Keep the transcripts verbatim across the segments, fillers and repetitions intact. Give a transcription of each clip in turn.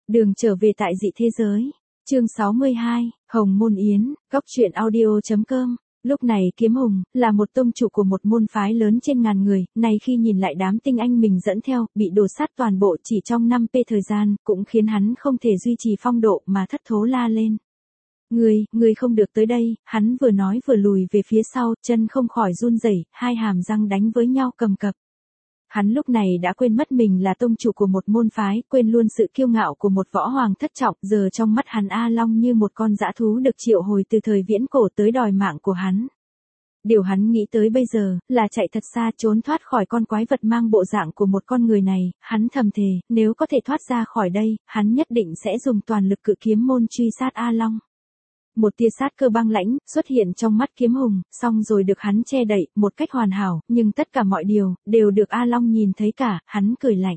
Đường trở về tại dị thế giới. Chương sáu mươi hai, Hồng Môn Yến, góc truyện audio chấm com. Lúc này Kiếm Hùng, là một tông chủ của một môn phái lớn trên ngàn người, này khi nhìn lại đám tinh anh mình dẫn theo, bị đổ sát toàn bộ chỉ trong năm p thời gian, cũng khiến hắn không thể duy trì phong độ mà thất thố la lên. Ngươi, ngươi không được tới đây, hắn vừa nói vừa lùi về phía sau, chân không khỏi run rẩy, hai hàm răng đánh với nhau cầm cập. Hắn lúc này đã quên mất mình là tông chủ của một môn phái, quên luôn sự kiêu ngạo của một võ hoàng thất trọng, giờ trong mắt hắn A Long như một con dã thú được triệu hồi từ thời viễn cổ tới đòi mạng của hắn. Điều hắn nghĩ tới bây giờ, là chạy thật xa trốn thoát khỏi con quái vật mang bộ dạng của một con người này, hắn thầm thề, nếu có thể thoát ra khỏi đây, hắn nhất định sẽ dùng toàn lực cự kiếm môn truy sát A Long. Một tia sát cơ băng lãnh xuất hiện trong mắt Kiếm Hùng, xong rồi được hắn che đậy một cách hoàn hảo, nhưng tất cả mọi điều đều được A Long nhìn thấy cả, hắn cười lạnh.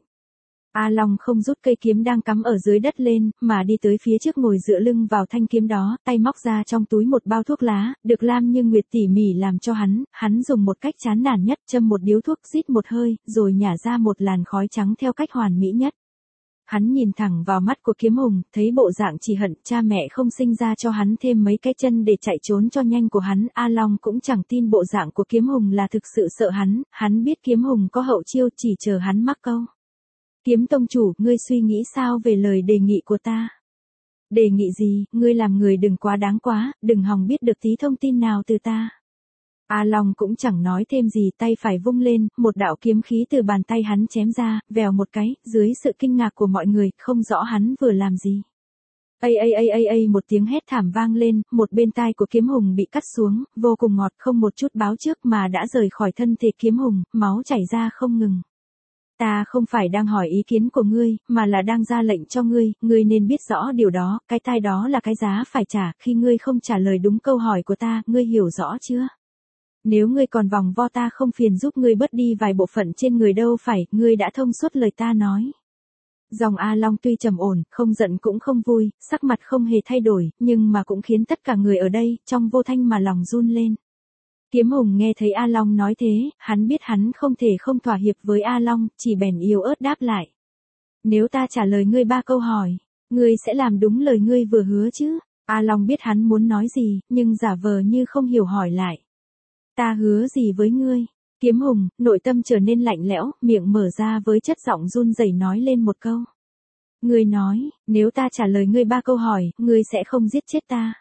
A Long không rút cây kiếm đang cắm ở dưới đất lên, mà đi tới phía trước ngồi dựa lưng vào thanh kiếm đó, tay móc ra trong túi một bao thuốc lá, được Lam Như Nguyệt tỉ mỉ làm cho hắn, hắn dùng một cách chán nản nhất châm một điếu thuốc, rít một hơi, rồi nhả ra một làn khói trắng theo cách hoàn mỹ nhất. Hắn nhìn thẳng vào mắt của Kiếm Hùng, thấy bộ dạng chỉ hận cha mẹ không sinh ra cho hắn thêm mấy cái chân để chạy trốn cho nhanh của hắn. A Long cũng chẳng tin bộ dạng của Kiếm Hùng là thực sự sợ hắn, hắn biết Kiếm Hùng có hậu chiêu chỉ chờ hắn mắc câu. Kiếm tông chủ, ngươi suy nghĩ sao về lời đề nghị của ta? Đề nghị gì, ngươi làm người đừng quá đáng quá, đừng hòng biết được tí thông tin nào từ ta. A Long cũng chẳng nói thêm gì, tay phải vung lên, một đạo kiếm khí từ bàn tay hắn chém ra, vèo một cái, dưới sự kinh ngạc của mọi người, không rõ hắn vừa làm gì. Ây ây ây ây ây một tiếng hét thảm vang lên, một bên tai của Kiếm Hùng bị cắt xuống, vô cùng ngọt, không một chút báo trước mà đã rời khỏi thân thể Kiếm Hùng, máu chảy ra không ngừng. Ta không phải đang hỏi ý kiến của ngươi, mà là đang ra lệnh cho ngươi, ngươi nên biết rõ điều đó, cái tai đó là cái giá phải trả, khi ngươi không trả lời đúng câu hỏi của ta, ngươi hiểu rõ chưa? Nếu ngươi còn vòng vo ta không phiền giúp ngươi bớt đi vài bộ phận trên người đâu phải, ngươi đã thông suốt lời ta nói. Dòng A Long tuy trầm ổn, không giận cũng không vui, sắc mặt không hề thay đổi, nhưng mà cũng khiến tất cả người ở đây, trong vô thanh mà lòng run lên. Kiếm Hùng nghe thấy A Long nói thế, hắn biết hắn không thể không thỏa hiệp với A Long, chỉ bèn yếu ớt đáp lại. Nếu ta trả lời ngươi ba câu hỏi, ngươi sẽ làm đúng lời ngươi vừa hứa chứ? A Long biết hắn muốn nói gì, nhưng giả vờ như không hiểu hỏi lại. Ta hứa gì với ngươi? Kiếm Hùng, nội tâm trở nên lạnh lẽo, miệng mở ra với chất giọng run rẩy nói lên một câu. Ngươi nói, nếu ta trả lời ngươi ba câu hỏi, ngươi sẽ không giết chết ta.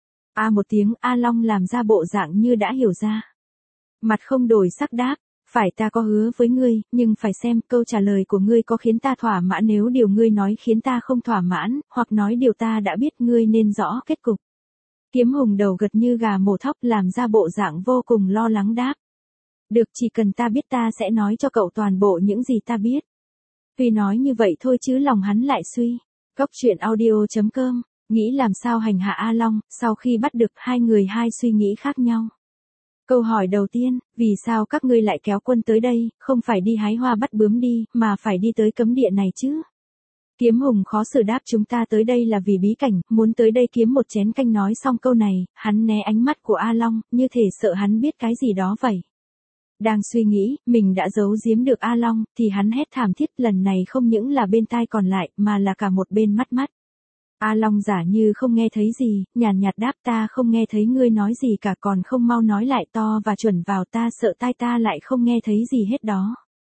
A một tiếng, A Long làm ra bộ dạng như đã hiểu ra. Mặt không đổi sắc đáp, phải ta có hứa với ngươi, nhưng phải xem câu trả lời của ngươi có khiến ta thỏa mãn, nếu điều ngươi nói khiến ta không thỏa mãn, hoặc nói điều ta đã biết ngươi nên rõ kết cục. Kiếm Hùng đầu gật như gà mổ thóc làm ra bộ dạng vô cùng lo lắng đáp. Được, chỉ cần ta biết ta sẽ nói cho cậu toàn bộ những gì ta biết. Tuy nói như vậy thôi chứ lòng hắn lại suy. Góc truyện audio chấm com, nghĩ làm sao hành hạ A Long, sau khi bắt được hai người hai suy nghĩ khác nhau. Câu hỏi đầu tiên, vì sao các ngươi lại kéo quân tới đây, không phải đi hái hoa bắt bướm đi, mà phải đi tới cấm địa này chứ? Kiếm Hùng khó xử đáp, chúng ta tới đây là vì bí cảnh, muốn tới đây kiếm một chén canh. Nói xong câu này, hắn né ánh mắt của A Long, như thể sợ hắn biết cái gì đó vậy. Đang suy nghĩ, mình đã giấu giếm được A Long, thì hắn hét thảm thiết, lần này không những là bên tai còn lại, mà là cả một bên mắt mắt. A Long giả như không nghe thấy gì, nhàn nhạt đáp, ta không nghe thấy ngươi nói gì cả, còn không mau nói lại to và chuẩn vào, ta sợ tai ta lại không nghe thấy gì hết đó.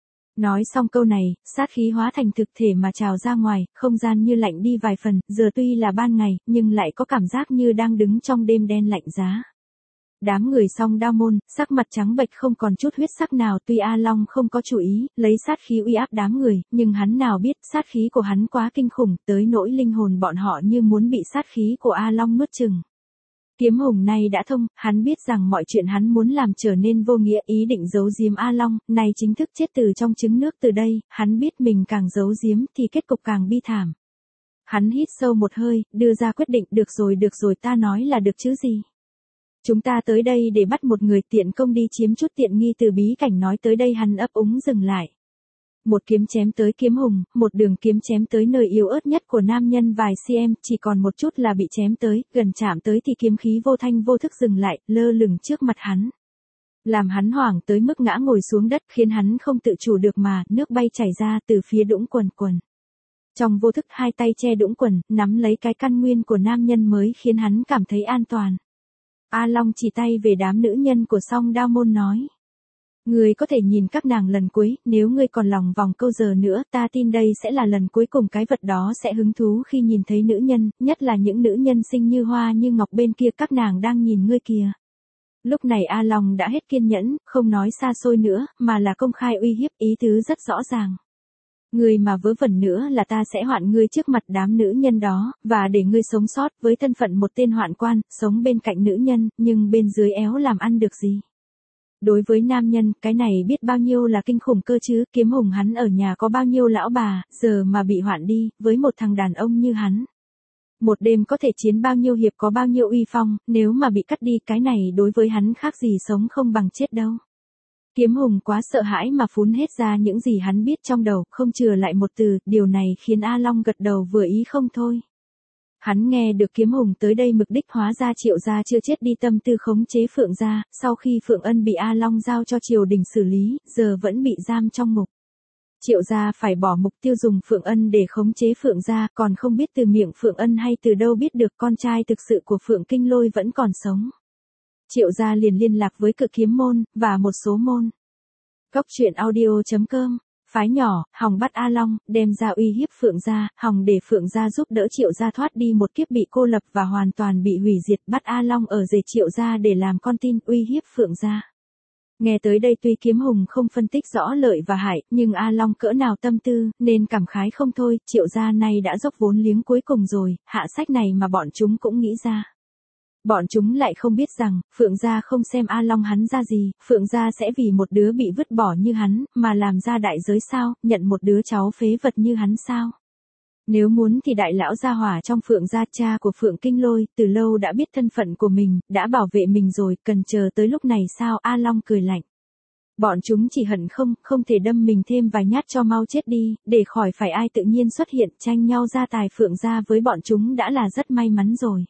Nói xong câu này, sát khí hóa thành thực thể mà trào ra ngoài, không gian như lạnh đi vài phần, giờ tuy là ban ngày, nhưng lại có cảm giác như đang đứng trong đêm đen lạnh giá. Đám người Song Đao môn, sắc mặt trắng bệch không còn chút huyết sắc nào, tuy A Long không có chú ý, lấy sát khí uy áp đám người, nhưng hắn nào biết, sát khí của hắn quá kinh khủng, tới nỗi linh hồn bọn họ như muốn bị sát khí của A Long nuốt chừng. Kiếm Hùng này đã thông, hắn biết rằng mọi chuyện hắn muốn làm trở nên vô nghĩa, ý định giấu giếm A Long, này chính thức chết từ trong trứng nước. Từ đây, hắn biết mình càng giấu giếm thì kết cục càng bi thảm. Hắn hít sâu một hơi, đưa ra quyết định, được rồi được rồi, ta nói là được chứ gì. Chúng ta tới đây để bắt một người, tiện công đi chiếm chút tiện nghi từ bí cảnh. Nói tới đây hắn ấp úng dừng lại. Một kiếm chém tới Kiếm Hùng, một đường kiếm chém tới nơi yếu ớt nhất của nam nhân vài cm, chỉ còn một chút là bị chém tới, gần chạm tới thì kiếm khí vô thanh vô thức dừng lại, lơ lửng trước mặt hắn. Làm hắn hoảng tới mức ngã ngồi xuống đất, khiến hắn không tự chủ được mà, nước bay chảy ra từ phía đũng quần quần. Trong vô thức hai tay che đũng quần, nắm lấy cái căn nguyên của nam nhân mới khiến hắn cảm thấy an toàn. A Long chỉ tay về đám nữ nhân của Song Đao Môn nói. Ngươi có thể nhìn các nàng lần cuối, nếu ngươi còn lòng vòng câu giờ nữa, ta tin đây sẽ là lần cuối cùng cái vật đó sẽ hứng thú khi nhìn thấy nữ nhân, nhất là những nữ nhân xinh như hoa như ngọc bên kia, các nàng đang nhìn ngươi kìa. Lúc này A Long đã hết kiên nhẫn, không nói xa xôi nữa, mà là công khai uy hiếp, ý tứ rất rõ ràng. Ngươi mà vớ vẩn nữa là ta sẽ hoạn ngươi trước mặt đám nữ nhân đó, và để ngươi sống sót với thân phận một tên hoạn quan, sống bên cạnh nữ nhân, nhưng bên dưới éo làm ăn được gì. Đối với nam nhân, cái này biết bao nhiêu là kinh khủng cơ chứ, Kiếm Hùng hắn ở nhà có bao nhiêu lão bà, giờ mà bị hoạn đi, với một thằng đàn ông như hắn. Một đêm có thể chiến bao nhiêu hiệp, có bao nhiêu uy phong, nếu mà bị cắt đi cái này đối với hắn khác gì sống không bằng chết đâu. Kiếm Hùng quá sợ hãi mà phun hết ra những gì hắn biết trong đầu, không chừa lại một từ, điều này khiến A Long gật đầu vừa ý không thôi. Hắn nghe được Kiếm Hùng tới đây mục đích hóa ra Triệu gia chưa chết đi tâm tư khống chế Phượng gia, sau khi Phượng Ân bị A Long giao cho triều đình xử lý, giờ vẫn bị giam trong ngục. Triệu gia phải bỏ mục tiêu dùng Phượng Ân để khống chế Phượng gia, còn không biết từ miệng Phượng Ân hay từ đâu biết được con trai thực sự của Phượng Kinh Lôi vẫn còn sống. Triệu gia liền liên lạc với Cự Kiếm môn, và một số môn. Góc truyện audio chấm com, phái nhỏ, hòng bắt A Long, đem ra uy hiếp Phượng gia, hòng để Phượng gia giúp đỡ Triệu gia thoát đi một kiếp bị cô lập và hoàn toàn bị hủy diệt, bắt A Long ở rể Triệu gia để làm con tin uy hiếp Phượng gia. Nghe tới đây tuy Kiếm Hùng không phân tích rõ lợi và hại, nhưng A Long cỡ nào tâm tư, nên cảm khái không thôi, Triệu gia này đã dốc vốn liếng cuối cùng rồi, hạ sách này mà bọn chúng cũng nghĩ ra. Bọn chúng lại không biết rằng, Phượng gia không xem A Long hắn ra gì, Phượng gia sẽ vì một đứa bị vứt bỏ như hắn, mà làm ra đại giới sao, nhận một đứa cháu phế vật như hắn sao. Nếu muốn thì đại lão gia hỏa trong Phượng gia, cha của Phượng Kinh Lôi, từ lâu đã biết thân phận của mình, đã bảo vệ mình rồi, cần chờ tới lúc này sao. A Long cười lạnh. Bọn chúng chỉ hận không, không thể đâm mình thêm vài nhát cho mau chết đi, để khỏi phải ai tự nhiên xuất hiện tranh nhau gia tài Phượng gia với bọn chúng đã là rất may mắn rồi.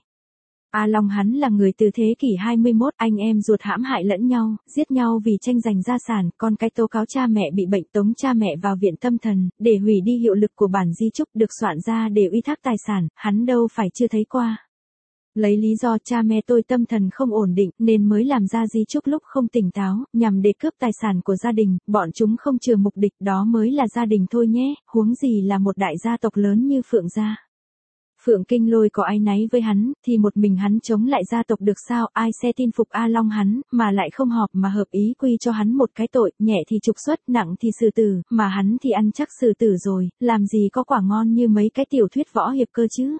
A Long hắn là người từ thế kỷ hai mươi mốt, anh em ruột hãm hại lẫn nhau, giết nhau vì tranh giành gia sản, con cái tố cáo cha mẹ bị bệnh tống cha mẹ vào viện tâm thần, để hủy đi hiệu lực của bản di chúc được soạn ra để uy thác tài sản, hắn đâu phải chưa thấy qua. Lấy lý do cha mẹ tôi tâm thần không ổn định nên mới làm ra di chúc lúc không tỉnh táo, nhằm để cướp tài sản của gia đình, bọn chúng không chừa mục đích đó mới là gia đình thôi nhé, huống gì là một đại gia tộc lớn như Phượng gia. Phượng Kinh Lôi có áy náy với hắn, thì một mình hắn chống lại gia tộc được sao, ai sẽ tin phục A Long hắn, mà lại không họp mà hợp ý quy cho hắn một cái tội, nhẹ thì trục xuất, nặng thì xử tử, mà hắn thì ăn chắc xử tử rồi, làm gì có quả ngon như mấy cái tiểu thuyết võ hiệp cơ chứ.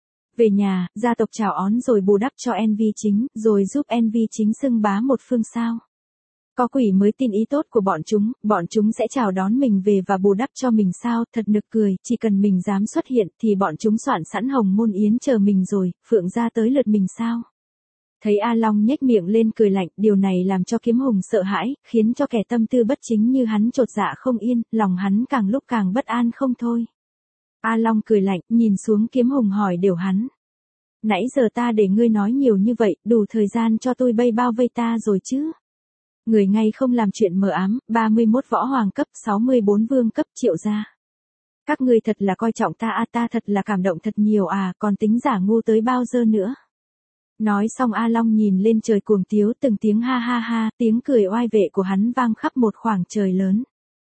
Về nhà, gia tộc chào ón rồi bù đắp cho en vê chính, rồi giúp en vê chính xưng bá một phương sao. Có quỷ mới tin ý tốt của bọn chúng, bọn chúng sẽ chào đón mình về và bù đắp cho mình sao, thật nực cười, chỉ cần mình dám xuất hiện thì bọn chúng soạn sẵn hồng môn yến chờ mình rồi, Phượng gia tới lượt mình sao. Thấy A Long nhếch miệng lên cười lạnh, điều này làm cho Kiếm Hùng sợ hãi, khiến cho kẻ tâm tư bất chính như hắn chột dạ không yên, lòng hắn càng lúc càng bất an không thôi. A Long cười lạnh, nhìn xuống Kiếm Hùng hỏi điều hắn. Nãy giờ ta để ngươi nói nhiều như vậy, đủ thời gian cho tôi bay bao vây ta rồi chứ. Người ngay không làm chuyện mờ ám, ba mươi mốt võ hoàng cấp, sáu mươi bốn vương cấp, Triệu gia. Các ngươi thật là coi trọng ta à, ta thật là cảm động thật nhiều à, còn tính giả ngu tới bao giờ nữa. Nói xong A Long nhìn lên trời cuồng tiếu, từng tiếng ha ha ha, tiếng cười oai vệ của hắn vang khắp một khoảng trời lớn.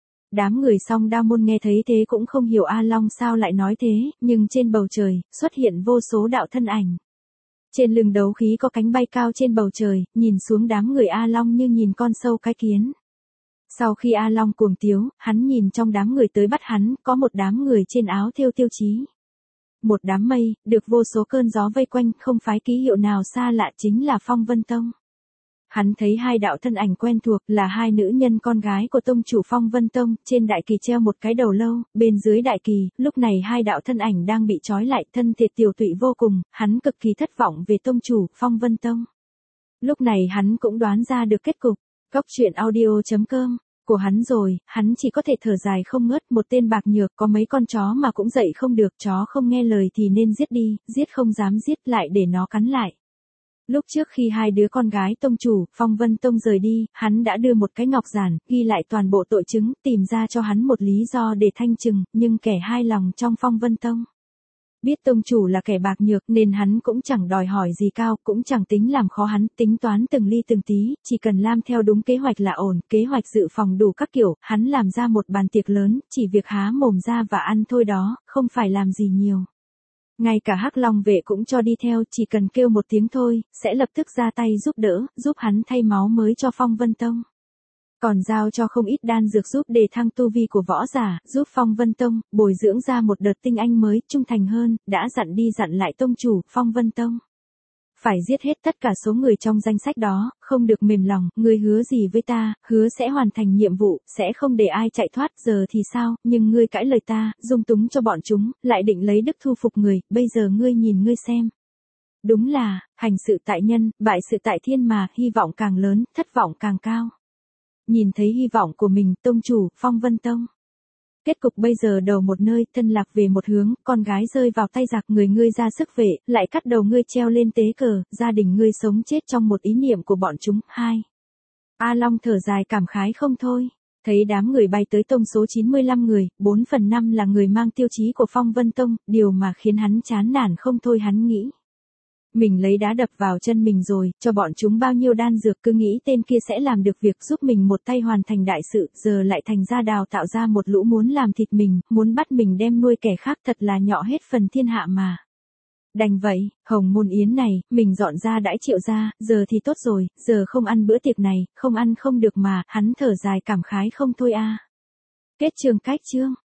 Đám người Song Đao môn nghe thấy thế cũng không hiểu A Long sao lại nói thế, nhưng trên bầu trời, xuất hiện vô số đạo thân ảnh. Trên lưng đấu khí có cánh bay cao trên bầu trời, nhìn xuống đám người A Long như nhìn con sâu cái kiến. Sau khi A Long cuồng tiếu, hắn nhìn trong đám người tới bắt hắn, có một đám người trên áo thêu tiêu chí. Một đám mây, được vô số cơn gió vây quanh, không phái ký hiệu nào xa lạ chính là Phong Vân Tông. Hắn thấy hai đạo thân ảnh quen thuộc là hai nữ nhân con gái của tông chủ Phong Vân Tông, trên đại kỳ treo một cái đầu lâu, bên dưới đại kỳ, lúc này hai đạo thân ảnh đang bị trói lại, thân thể tiểu tụy vô cùng, hắn cực kỳ thất vọng về tông chủ Phong Vân Tông. Lúc này hắn cũng đoán ra được kết cục, góc truyện audio chấm com, của hắn rồi, hắn chỉ có thể thở dài không ngớt, một tên bạc nhược có mấy con chó mà cũng dạy không được, chó không nghe lời thì nên giết đi, giết không dám giết lại để nó cắn lại. Lúc trước khi hai đứa con gái tông chủ, Phong Vân Tông rời đi, hắn đã đưa một cái ngọc giản, ghi lại toàn bộ tội chứng, tìm ra cho hắn một lý do để thanh trừng, nhưng kẻ hai lòng trong Phong Vân Tông. Biết tông chủ là kẻ bạc nhược nên hắn cũng chẳng đòi hỏi gì cao, cũng chẳng tính làm khó hắn, tính toán từng ly từng tí, chỉ cần làm theo đúng kế hoạch là ổn, kế hoạch dự phòng đủ các kiểu, hắn làm ra một bàn tiệc lớn, chỉ việc há mồm ra và ăn thôi đó, không phải làm gì nhiều. Ngay cả Hắc Long vệ cũng cho đi theo, chỉ cần kêu một tiếng thôi, sẽ lập tức ra tay giúp đỡ, giúp hắn thay máu mới cho Phong Vân Tông. Còn giao cho không ít đan dược giúp đề thăng tu vi của võ giả, giúp Phong Vân Tông bồi dưỡng ra một đợt tinh anh mới, trung thành hơn, đã dặn đi dặn lại tông chủ, Phong Vân Tông. Phải giết hết tất cả số người trong danh sách đó, không được mềm lòng, ngươi hứa gì với ta, hứa sẽ hoàn thành nhiệm vụ, sẽ không để ai chạy thoát, giờ thì sao, nhưng ngươi cãi lời ta, dung túng cho bọn chúng, lại định lấy đức thu phục người, bây giờ ngươi nhìn ngươi xem. Đúng là, hành sự tại nhân, bại sự tại thiên mà, hy vọng càng lớn, thất vọng càng cao. Nhìn thấy hy vọng của mình, tông chủ, Phong Vân Tông. Kết cục bây giờ đầu một nơi, thân lạc về một hướng, con gái rơi vào tay giặc, người ngươi ra sức vệ, lại cắt đầu ngươi treo lên tế cờ, gia đình ngươi sống chết trong một ý niệm của bọn chúng. Hai. A Long thở dài cảm khái không thôi. Thấy đám người bay tới tông số chín mươi lăm người, bốn phần năm là người mang tiêu chí của Phong Vân Tông, điều mà khiến hắn chán nản không thôi hắn nghĩ. Mình lấy đá đập vào chân mình rồi, cho bọn chúng bao nhiêu đan dược cứ nghĩ tên kia sẽ làm được việc giúp mình một tay hoàn thành đại sự, giờ lại thành ra đào tạo ra một lũ muốn làm thịt mình, muốn bắt mình đem nuôi kẻ khác thật là nhọ hết phần thiên hạ mà. Đành vậy, Hồng Môn Yến này, mình dọn ra đãi Triệu gia, giờ thì tốt rồi, giờ không ăn bữa tiệc này, không ăn không được mà, hắn thở dài cảm khái không thôi a. Kết chương cách chương.